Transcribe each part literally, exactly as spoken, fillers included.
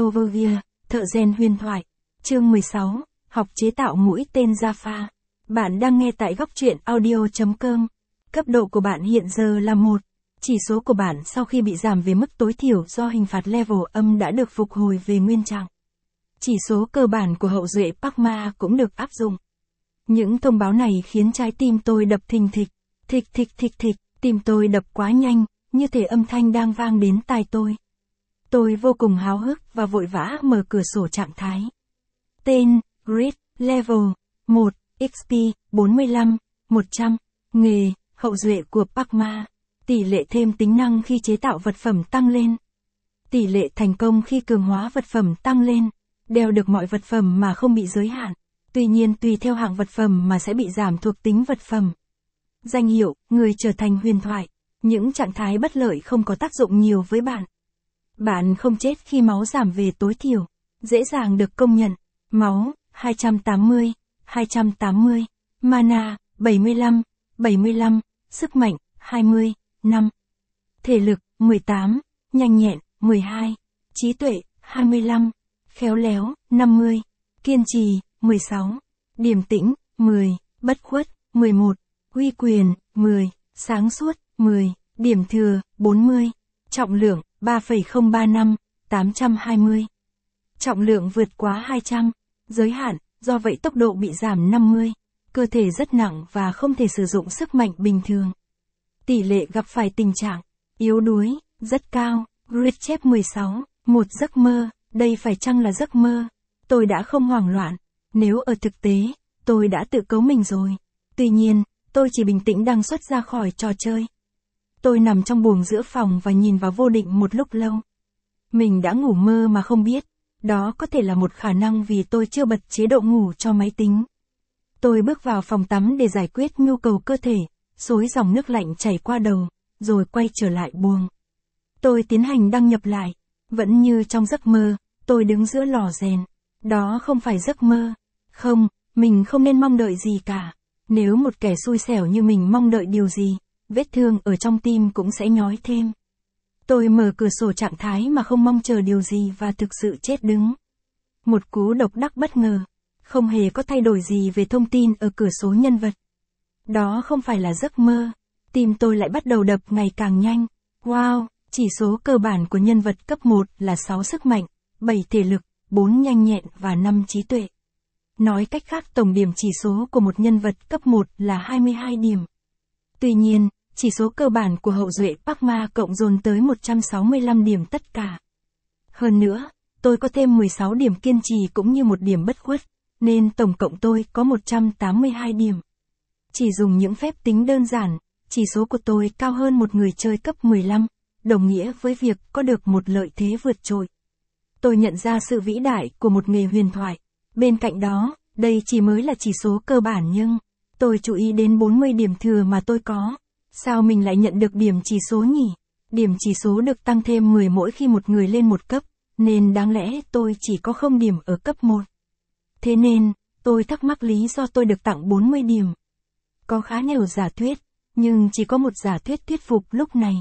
Overview, thợ rèn huyền thoại. Chương mười sáu, học chế tạo mũi tên Jaffa. Bạn đang nghe tại góc truyện audio chấm com. Cấp độ của bạn hiện giờ là một. Chỉ số của bạn sau khi bị giảm về mức tối thiểu do hình phạt level âm đã được phục hồi về nguyên trạng. Chỉ số cơ bản của hậu duệ Pacma cũng được áp dụng. Những thông báo này khiến trái tim tôi đập thình thịch, thịch thịch thịch thịch, tim tôi đập quá nhanh, như thể âm thanh đang vang đến tai tôi. Tôi vô cùng háo hức và vội vã mở cửa sổ trạng thái. Tên, Grid, Level, một, ích pê, bốn mươi lăm, một trăm, nghề, hậu duệ của Pacma, tỷ lệ thêm tính năng khi chế tạo vật phẩm tăng lên. Tỷ lệ thành công khi cường hóa vật phẩm tăng lên, đeo được mọi vật phẩm mà không bị giới hạn, tuy nhiên tùy theo hạng vật phẩm mà sẽ bị giảm thuộc tính vật phẩm. Danh hiệu, người trở thành huyền thoại, những trạng thái bất lợi không có tác dụng nhiều với bạn. Bạn không chết khi máu giảm về tối thiểu, dễ dàng được công nhận. Máu, hai trăm tám mươi, hai trăm tám mươi, mana, bảy mươi lăm, bảy mươi lăm, sức mạnh, hai mươi, năm. Thể lực, mười tám, nhanh nhẹn, mười hai, trí tuệ, hai mươi lăm, khéo léo, năm mươi, kiên trì, mười sáu, điềm tĩnh, mười, bất khuất, mười một, uy quyền, mười, sáng suốt, mười, điểm thừa, bốn mươi, trọng lượng, ba phẩy không ba năm, tám trăm hai mươi. Trọng lượng vượt quá hai trăm, giới hạn, do vậy tốc độ bị giảm năm mươi, cơ thể rất nặng và không thể sử dụng sức mạnh bình thường. Tỷ lệ gặp phải tình trạng yếu đuối, rất cao. Grid chép mười sáu, một giấc mơ, đây phải chăng là giấc mơ? Tôi đã không hoảng loạn, nếu ở thực tế, tôi đã tự cấu mình rồi. Tuy nhiên, tôi chỉ bình tĩnh đang xuất ra khỏi trò chơi. Tôi nằm trong buồng giữa phòng và nhìn vào vô định một lúc lâu. Mình đã ngủ mơ mà không biết, đó có thể là một khả năng vì tôi chưa bật chế độ ngủ cho máy tính. Tôi bước vào phòng tắm để giải quyết nhu cầu cơ thể, xối dòng nước lạnh chảy qua đầu, rồi quay trở lại buồng. Tôi tiến hành đăng nhập lại, vẫn như trong giấc mơ, tôi đứng giữa lò rèn. Đó không phải giấc mơ. Không, mình không nên mong đợi gì cả. Nếu một kẻ xui xẻo như mình mong đợi điều gì, vết thương ở trong tim cũng sẽ nhói thêm. Tôi mở cửa sổ trạng thái mà không mong chờ điều gì và thực sự chết đứng. Một cú độc đắc bất ngờ. Không hề có thay đổi gì về thông tin ở cửa số nhân vật. Đó không phải là giấc mơ. Tim tôi lại bắt đầu đập ngày càng nhanh. Wow, chỉ số cơ bản của nhân vật cấp một là sáu sức mạnh, bảy thể lực, bốn nhanh nhẹn và năm trí tuệ. Nói cách khác tổng điểm chỉ số của một nhân vật cấp một là hai mươi hai điểm. Tuy nhiên, chỉ số cơ bản của hậu duệ Pacma cộng dồn tới một trăm sáu mươi lăm điểm tất cả. Hơn nữa, tôi có thêm mười sáu điểm kiên trì cũng như một điểm bất khuất, nên tổng cộng tôi có một trăm tám mươi hai điểm. Chỉ dùng những phép tính đơn giản, chỉ số của tôi cao hơn một người chơi cấp mười lăm, đồng nghĩa với việc có được một lợi thế vượt trội. Tôi nhận ra sự vĩ đại của một nghề huyền thoại. Bên cạnh đó, đây chỉ mới là chỉ số cơ bản nhưng, tôi chú ý đến bốn mươi điểm thừa mà tôi có. Sao mình lại nhận được điểm chỉ số nhỉ? Điểm chỉ số được tăng thêm mười mỗi khi một người lên một cấp, nên đáng lẽ tôi chỉ có không điểm ở cấp một. Thế nên, tôi thắc mắc lý do tôi được tặng bốn mươi điểm. Có khá nhiều giả thuyết, nhưng chỉ có một giả thuyết thuyết phục lúc này.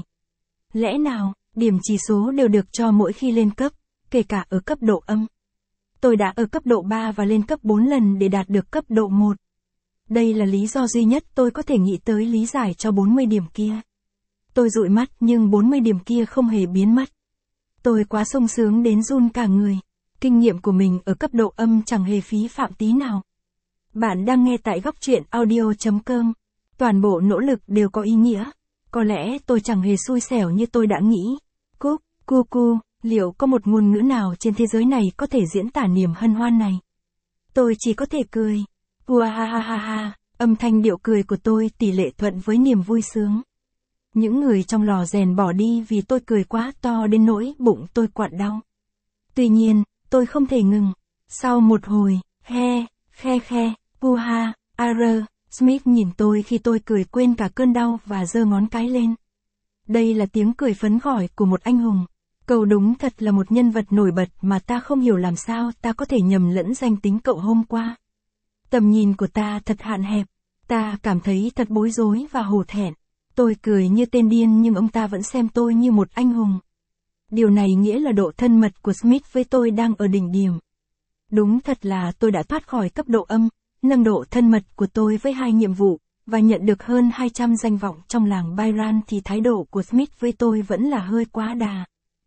Lẽ nào, điểm chỉ số đều được cho mỗi khi lên cấp, kể cả ở cấp độ âm. Tôi đã ở cấp độ ba và lên cấp bốn lần để đạt được cấp độ một. Đây là lý do duy nhất tôi có thể nghĩ tới lý giải cho bốn mươi điểm kia. Tôi dụi mắt nhưng bốn mươi điểm kia không hề biến mất. Tôi quá sung sướng đến run cả người. Kinh nghiệm của mình ở cấp độ âm chẳng hề phí phạm tí nào. Bạn đang nghe tại góc truyện audio chấm com. Toàn bộ nỗ lực đều có ý nghĩa. Có lẽ tôi chẳng hề xui xẻo như tôi đã nghĩ. Cúc, cu cu, liệu có một ngôn ngữ nào trên thế giới này có thể diễn tả niềm hân hoan này? Tôi chỉ có thể cười. Ua ha ha ha ha, âm thanh điệu cười của tôi tỷ lệ thuận với niềm vui sướng. Những người trong lò rèn bỏ đi vì tôi cười quá to đến nỗi bụng tôi quặn đau. Tuy nhiên, tôi không thể ngừng. Sau một hồi, he, khe khe, puha, ar, Smith nhìn tôi khi tôi cười quên cả cơn đau và giơ ngón cái lên. Đây là tiếng cười phấn khởi của một anh hùng. Cậu đúng thật là một nhân vật nổi bật mà ta không hiểu làm sao ta có thể nhầm lẫn danh tính cậu hôm qua. Tầm nhìn của ta thật hạn hẹp. Ta cảm thấy thật bối rối và hổ thẹn. Tôi cười như tên điên nhưng ông ta vẫn xem tôi như một anh hùng. Điều này nghĩa là độ thân mật của Smith với tôi đang ở đỉnh điểm. Đúng thật là tôi đã thoát khỏi cấp độ âm, nâng độ thân mật của tôi với hai nhiệm vụ, và nhận được hơn hai trăm danh vọng trong làng Byron thì thái độ của Smith với tôi vẫn là hơi quá đà.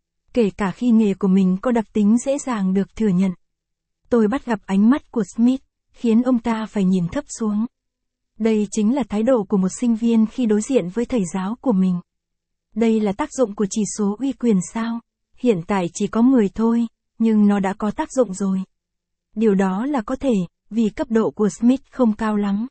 Kể cả khi nghề của mình có đặc tính dễ dàng được thừa nhận. Tôi bắt gặp ánh mắt của Smith, khiến ông ta phải nhìn thấp xuống. Đây chính là thái độ của một sinh viên khi đối diện với thầy giáo của mình. Đây là tác dụng của chỉ số uy quyền sao? Hiện tại chỉ có mười thôi, nhưng nó đã có tác dụng rồi. Điều đó là có thể, vì cấp độ của Smith không cao lắm.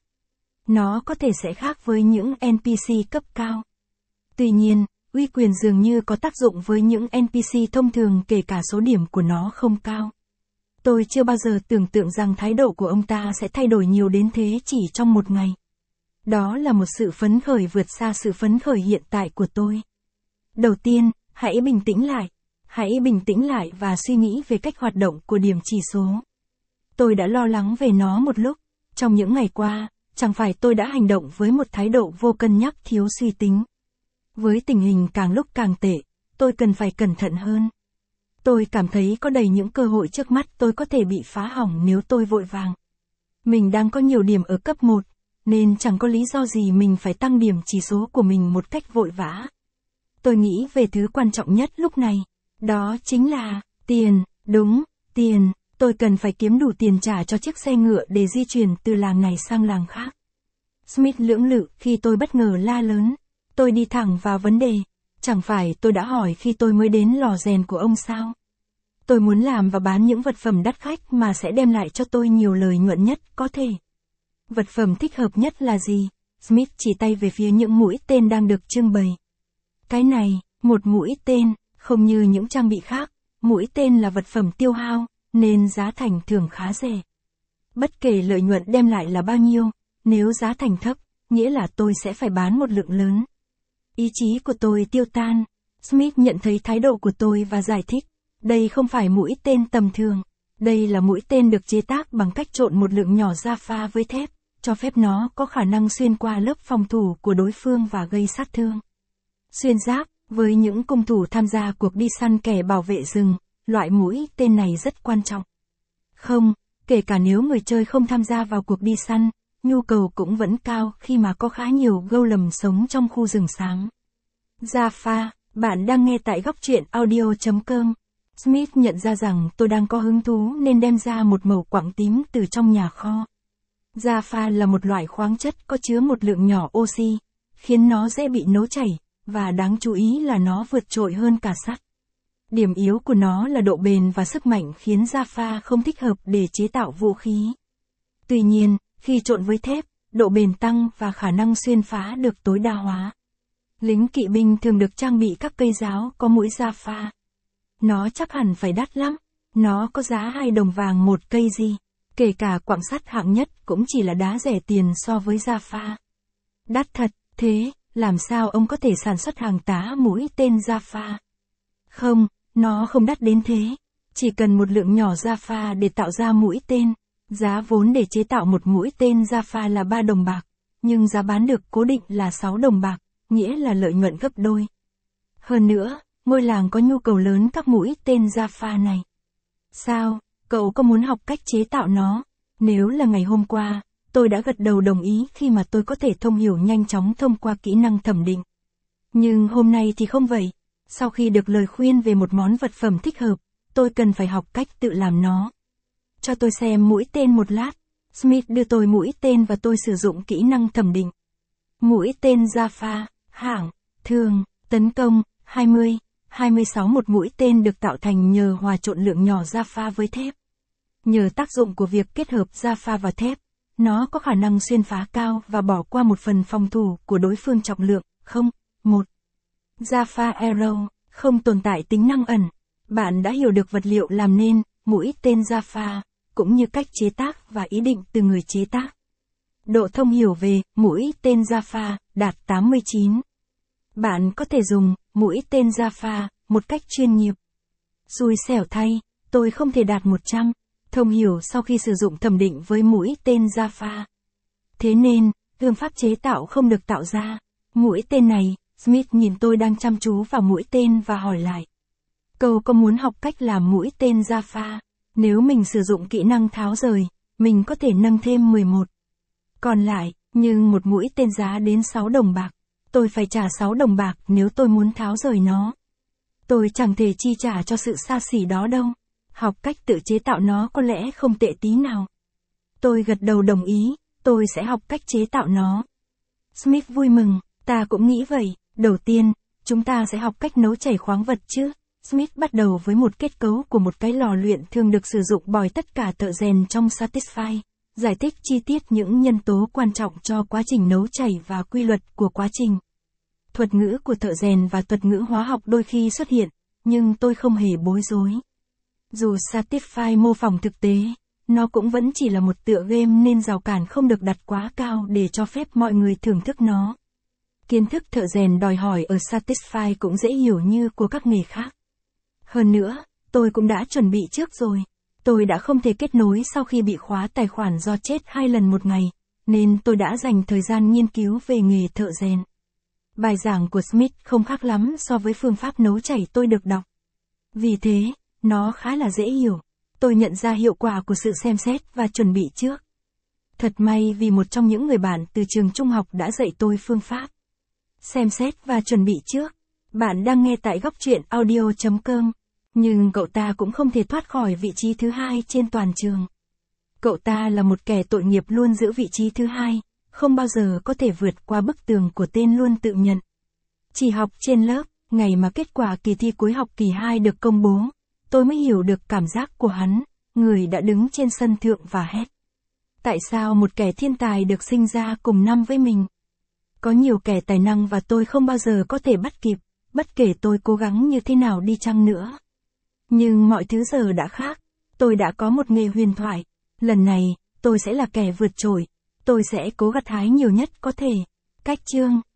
Nó có thể sẽ khác với những en pê xê cấp cao. Tuy nhiên, uy quyền dường như có tác dụng với những en pê xê thông thường kể cả số điểm của nó không cao. Tôi chưa bao giờ tưởng tượng rằng thái độ của ông ta sẽ thay đổi nhiều đến thế chỉ trong một ngày. Đó là một sự phấn khởi vượt xa sự phấn khởi hiện tại của tôi. Đầu tiên, hãy bình tĩnh lại. Hãy bình tĩnh lại và suy nghĩ về cách hoạt động của điểm chỉ số. Tôi đã lo lắng về nó một lúc. Trong những ngày qua, chẳng phải tôi đã hành động với một thái độ vô cân nhắc thiếu suy tính. Với tình hình càng lúc càng tệ, tôi cần phải cẩn thận hơn. Tôi cảm thấy có đầy những cơ hội trước mắt tôi có thể bị phá hỏng nếu tôi vội vàng. Mình đang có nhiều điểm ở cấp một, nên chẳng có lý do gì mình phải tăng điểm chỉ số của mình một cách vội vã. Tôi nghĩ về thứ quan trọng nhất lúc này, đó chính là tiền, đúng, tiền. Tôi cần phải kiếm đủ tiền trả cho chiếc xe ngựa để di chuyển từ làng này sang làng khác. Smith lưỡng lự khi tôi bất ngờ la lớn. Tôi đi thẳng vào vấn đề. Chẳng phải tôi đã hỏi khi tôi mới đến lò rèn của ông sao? Tôi muốn làm và bán những vật phẩm đắt khách mà sẽ đem lại cho tôi nhiều lời nhuận nhất có thể. Vật phẩm thích hợp nhất là gì? Smith chỉ tay về phía những mũi tên đang được trưng bày. Cái này, một mũi tên, không như những trang bị khác, mũi tên là vật phẩm tiêu hao, nên giá thành thường khá rẻ. Bất kể lợi nhuận đem lại là bao nhiêu, nếu giá thành thấp, nghĩa là tôi sẽ phải bán một lượng lớn. Ý chí của tôi tiêu tan. Smith nhận thấy thái độ của tôi và giải thích. Đây không phải mũi tên tầm thường. Đây là mũi tên được chế tác bằng cách trộn một lượng nhỏ Jaffa với thép, cho phép nó có khả năng xuyên qua lớp phòng thủ của đối phương và gây sát thương. Xuyên giáp, với những cung thủ tham gia cuộc đi săn kẻ bảo vệ rừng, loại mũi tên này rất quan trọng. Không, kể cả nếu người chơi không tham gia vào cuộc đi săn, nhu cầu cũng vẫn cao khi mà có khá nhiều golem sống trong khu rừng sáng. Jaffa, bạn đang nghe tại góc truyện audio chấm com. Smith nhận ra rằng tôi đang có hứng thú nên đem ra một mẩu quặng tím từ trong nhà kho. Jaffa là một loại khoáng chất có chứa một lượng nhỏ oxy, khiến nó dễ bị nấu chảy, và đáng chú ý là nó vượt trội hơn cả sắt. Điểm yếu của nó là độ bền và sức mạnh khiến Jaffa không thích hợp để chế tạo vũ khí. Tuy nhiên, khi trộn với thép, độ bền tăng và khả năng xuyên phá được tối đa hóa. Lính kỵ binh thường được trang bị các cây giáo có mũi Jaffa. Nó chắc hẳn phải đắt lắm. Nó có giá hai đồng vàng một cây gì. Kể cả quặng sắt hạng nhất cũng chỉ là đá rẻ tiền so với Jaffa. Đắt thật, thế, làm sao ông có thể sản xuất hàng tá mũi tên Jaffa? Không, nó không đắt đến thế. Chỉ cần một lượng nhỏ Jaffa để tạo ra mũi tên. Giá vốn để chế tạo một mũi tên Jaffa là ba đồng bạc, nhưng giá bán được cố định là sáu đồng bạc, nghĩa là lợi nhuận gấp đôi. Hơn nữa, ngôi làng có nhu cầu lớn các mũi tên Jaffa này. Sao, cậu có muốn học cách chế tạo nó? Nếu là ngày hôm qua, tôi đã gật đầu đồng ý khi mà tôi có thể thông hiểu nhanh chóng thông qua kỹ năng thẩm định. Nhưng hôm nay thì không vậy. Sau khi được lời khuyên về một món vật phẩm thích hợp, tôi cần phải học cách tự làm nó. Cho tôi xem mũi tên một lát. Smith đưa tôi mũi tên và tôi sử dụng kỹ năng thẩm định. Mũi tên Jaffa, hạng, thường, tấn công, hai mươi, hai mươi sáu. Một mũi tên được tạo thành nhờ hòa trộn lượng nhỏ Jaffa với thép. Nhờ tác dụng của việc kết hợp Jaffa và thép, nó có khả năng xuyên phá cao và bỏ qua một phần phòng thủ của đối phương trọng lượng, không, một. Jaffa Arrow, không tồn tại tính năng ẩn. Bạn đã hiểu được vật liệu làm nên, mũi tên Jaffa, cũng như cách chế tác và ý định từ người chế tác. Độ thông hiểu về mũi tên Jaffa đạt tám mươi chín. Bạn có thể dùng mũi tên Jaffa một cách chuyên nghiệp. Xui xẻo thay, tôi không thể đạt một trăm thông hiểu sau khi sử dụng thẩm định với mũi tên Jaffa. Thế nên, phương pháp chế tạo không được tạo ra. Mũi tên này, Smith nhìn tôi đang chăm chú vào mũi tên và hỏi lại. Câu có muốn học cách làm mũi tên Jaffa. Nếu mình sử dụng kỹ năng tháo rời, mình có thể nâng thêm mười một. Còn lại, nhưng một mũi tên giá đến sáu đồng bạc. Tôi phải trả sáu đồng bạc nếu tôi muốn tháo rời nó. Tôi chẳng thể chi trả cho sự xa xỉ đó đâu. Học cách tự chế tạo nó có lẽ không tệ tí nào. Tôi gật đầu đồng ý, tôi sẽ học cách chế tạo nó. Smith vui mừng, ta cũng nghĩ vậy. Đầu tiên, chúng ta sẽ học cách nấu chảy khoáng vật chứ. Smith bắt đầu với một kết cấu của một cái lò luyện thường được sử dụng bởi tất cả thợ rèn trong Satisfy, giải thích chi tiết những nhân tố quan trọng cho quá trình nấu chảy và quy luật của quá trình. Thuật ngữ của thợ rèn và thuật ngữ hóa học đôi khi xuất hiện, nhưng tôi không hề bối rối. Dù Satisfy mô phỏng thực tế, nó cũng vẫn chỉ là một tựa game nên rào cản không được đặt quá cao để cho phép mọi người thưởng thức nó. Kiến thức thợ rèn đòi hỏi ở Satisfy cũng dễ hiểu như của các nghề khác. Hơn nữa, tôi cũng đã chuẩn bị trước rồi. Tôi đã không thể kết nối sau khi bị khóa tài khoản do chết hai lần một ngày, nên tôi đã dành thời gian nghiên cứu về nghề thợ rèn. Bài giảng của Smith không khác lắm so với phương pháp nấu chảy tôi được đọc. Vì thế, nó khá là dễ hiểu. Tôi nhận ra hiệu quả của sự xem xét và chuẩn bị trước. Thật may vì một trong những người bạn từ trường trung học đã dạy tôi phương pháp xem xét và chuẩn bị trước. Bạn đang nghe tại góc truyện audio chấm com. Nhưng cậu ta cũng không thể thoát khỏi vị trí thứ hai trên toàn trường. Cậu ta là một kẻ tội nghiệp luôn giữ vị trí thứ hai, không bao giờ có thể vượt qua bức tường của tên luôn tự nhận. Chỉ học trên lớp, ngày mà kết quả kỳ thi cuối học kỳ hai được công bố, tôi mới hiểu được cảm giác của hắn, người đã đứng trên sân thượng và hét. Tại sao một kẻ thiên tài được sinh ra cùng năm với mình? Có nhiều kẻ tài năng và tôi không bao giờ có thể bắt kịp, bất kể tôi cố gắng như thế nào đi chăng nữa. Nhưng mọi thứ giờ đã khác. Tôi đã có một nghề huyền thoại. Lần này, tôi sẽ là kẻ vượt trội. Tôi sẽ cố gặt hái nhiều nhất có thể. Cách chương